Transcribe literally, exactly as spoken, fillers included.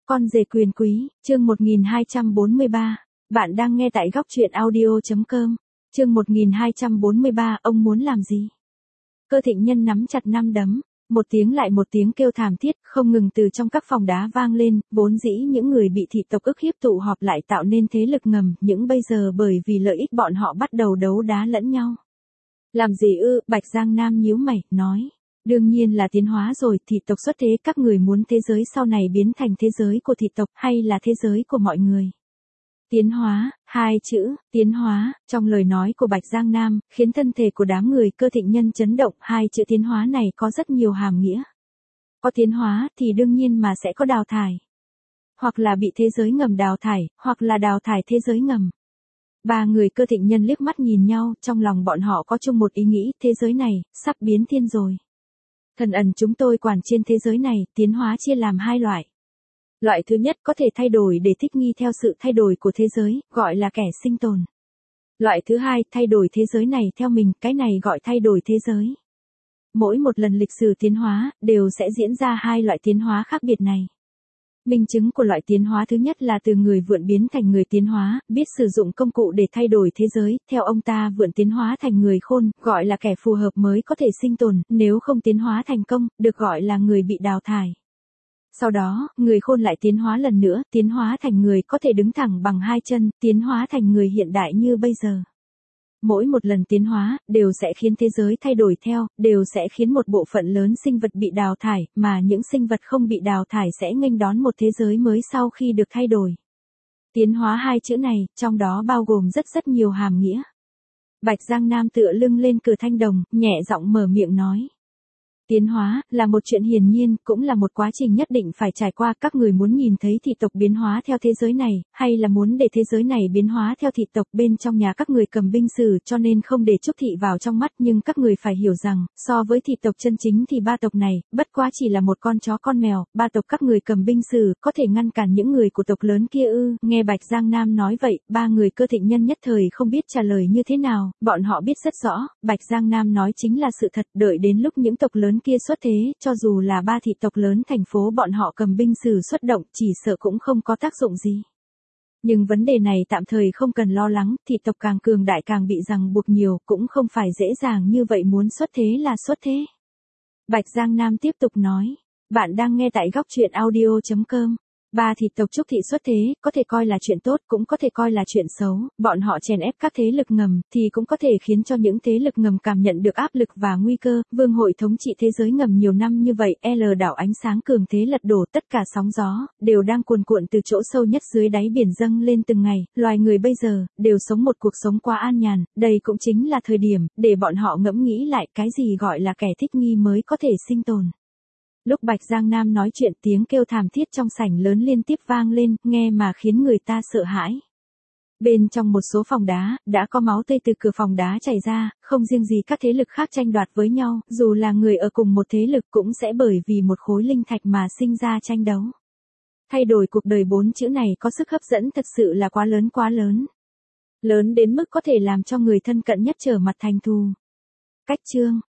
Con rể quyền quý, chương một nghìn hai trăm bốn mươi ba. Bạn đang nghe tại góc truyện audio.com. Chương một nghìn hai trăm bốn mươi ba, ông muốn làm gì? Cơ Thịnh Nhân nắm chặt nắm đấm, một tiếng lại một tiếng kêu thảm thiết, không ngừng từ trong các phòng đá vang lên, vốn dĩ những người bị thị tộc ức hiếp tụ họp lại tạo nên thế lực ngầm, những bây giờ bởi vì lợi ích bọn họ bắt đầu đấu đá lẫn nhau. Làm gì ư? Bạch Giang Nam nhíu mày, nói. Đương nhiên là tiến hóa rồi, thị tộc xuất thế, các người muốn thế giới sau này biến thành thế giới của thị tộc hay là thế giới của mọi người? Tiến hóa, hai chữ, tiến hóa, trong lời nói của Bạch Giang Nam, khiến thân thể của đám người Cơ Thịnh Nhân chấn động, hai chữ tiến hóa này có rất nhiều hàm nghĩa. Có tiến hóa thì đương nhiên mà sẽ có đào thải. Hoặc là bị thế giới ngầm đào thải, hoặc là đào thải thế giới ngầm. Ba người Cơ Thịnh Nhân liếc mắt nhìn nhau, trong lòng bọn họ có chung một ý nghĩ, thế giới này, sắp biến thiên rồi. Thần ẩn chúng tôi quản trên thế giới này, tiến hóa chia làm hai loại. Loại thứ nhất có thể thay đổi để thích nghi theo sự thay đổi của thế giới, gọi là kẻ sinh tồn. Loại thứ hai, thay đổi thế giới này theo mình, cái này gọi thay đổi thế giới. Mỗi một lần lịch sử tiến hóa, đều sẽ diễn ra hai loại tiến hóa khác biệt này. Minh chứng của loại tiến hóa thứ nhất là từ người vượn biến thành người tiến hóa, biết sử dụng công cụ để thay đổi thế giới, theo ông ta vượn tiến hóa thành người khôn, gọi là kẻ phù hợp mới có thể sinh tồn, nếu không tiến hóa thành công, được gọi là người bị đào thải. Sau đó, người khôn lại tiến hóa lần nữa, tiến hóa thành người có thể đứng thẳng bằng hai chân, tiến hóa thành người hiện đại như bây giờ. Mỗi một lần tiến hóa, đều sẽ khiến thế giới thay đổi theo, đều sẽ khiến một bộ phận lớn sinh vật bị đào thải, mà những sinh vật không bị đào thải sẽ nghênh đón một thế giới mới sau khi được thay đổi. Tiến hóa hai chữ này, trong đó bao gồm rất rất nhiều hàm nghĩa. Bạch Giang Nam tựa lưng lên cửa thanh đồng, nhẹ giọng mở miệng nói. Tiến hóa, là một chuyện hiển nhiên, cũng là một quá trình nhất định phải trải qua, các người muốn nhìn thấy thị tộc biến hóa theo thế giới này, hay là muốn để thế giới này biến hóa theo thị tộc bên trong nhà các người cầm binh sử cho nên không để Trúc Thị vào trong mắt, nhưng các người phải hiểu rằng, so với thị tộc chân chính thì ba tộc này, bất quá chỉ là một con chó con mèo, ba tộc các người cầm binh sử, có thể ngăn cản những người của tộc lớn kia ư, nghe Bạch Giang Nam nói vậy, ba người Cơ Thịnh Nhân nhất thời không biết trả lời như thế nào, bọn họ biết rất rõ, Bạch Giang Nam nói chính là sự thật, đợi đến lúc những tộc lớn kia xuất thế, cho dù là ba thị tộc lớn thành phố bọn họ cầm binh sử xuất động, chỉ sợ cũng không có tác dụng gì. Nhưng vấn đề này tạm thời không cần lo lắng, thị tộc càng cường đại càng bị ràng buộc nhiều, cũng không phải dễ dàng như vậy muốn xuất thế là xuất thế. Bạch Giang Nam tiếp tục nói, bạn đang nghe tại góc truyện audio.com. Ba thị tộc Trúc Thị xuất thế, có thể coi là chuyện tốt, cũng có thể coi là chuyện xấu, bọn họ chèn ép các thế lực ngầm, thì cũng có thể khiến cho những thế lực ngầm cảm nhận được áp lực và nguy cơ, vương hội thống trị thế giới ngầm nhiều năm như vậy, L đảo ánh sáng cường thế lật đổ, tất cả sóng gió, đều đang cuồn cuộn từ chỗ sâu nhất dưới đáy biển dâng lên từng ngày, loài người bây giờ, đều sống một cuộc sống quá an nhàn, đây cũng chính là thời điểm, để bọn họ ngẫm nghĩ lại cái gì gọi là kẻ thích nghi mới có thể sinh tồn. Lúc Bạch Giang Nam nói chuyện tiếng kêu thảm thiết trong sảnh lớn liên tiếp vang lên, nghe mà khiến người ta sợ hãi. Bên trong một số phòng đá, đã có máu tươi từ cửa phòng đá chảy ra, không riêng gì các thế lực khác tranh đoạt với nhau, dù là người ở cùng một thế lực cũng sẽ bởi vì một khối linh thạch mà sinh ra tranh đấu. Thay đổi cuộc đời bốn chữ này có sức hấp dẫn thật sự là quá lớn quá lớn. Lớn đến mức có thể làm cho người thân cận nhất trở mặt thành thù. Cách chương.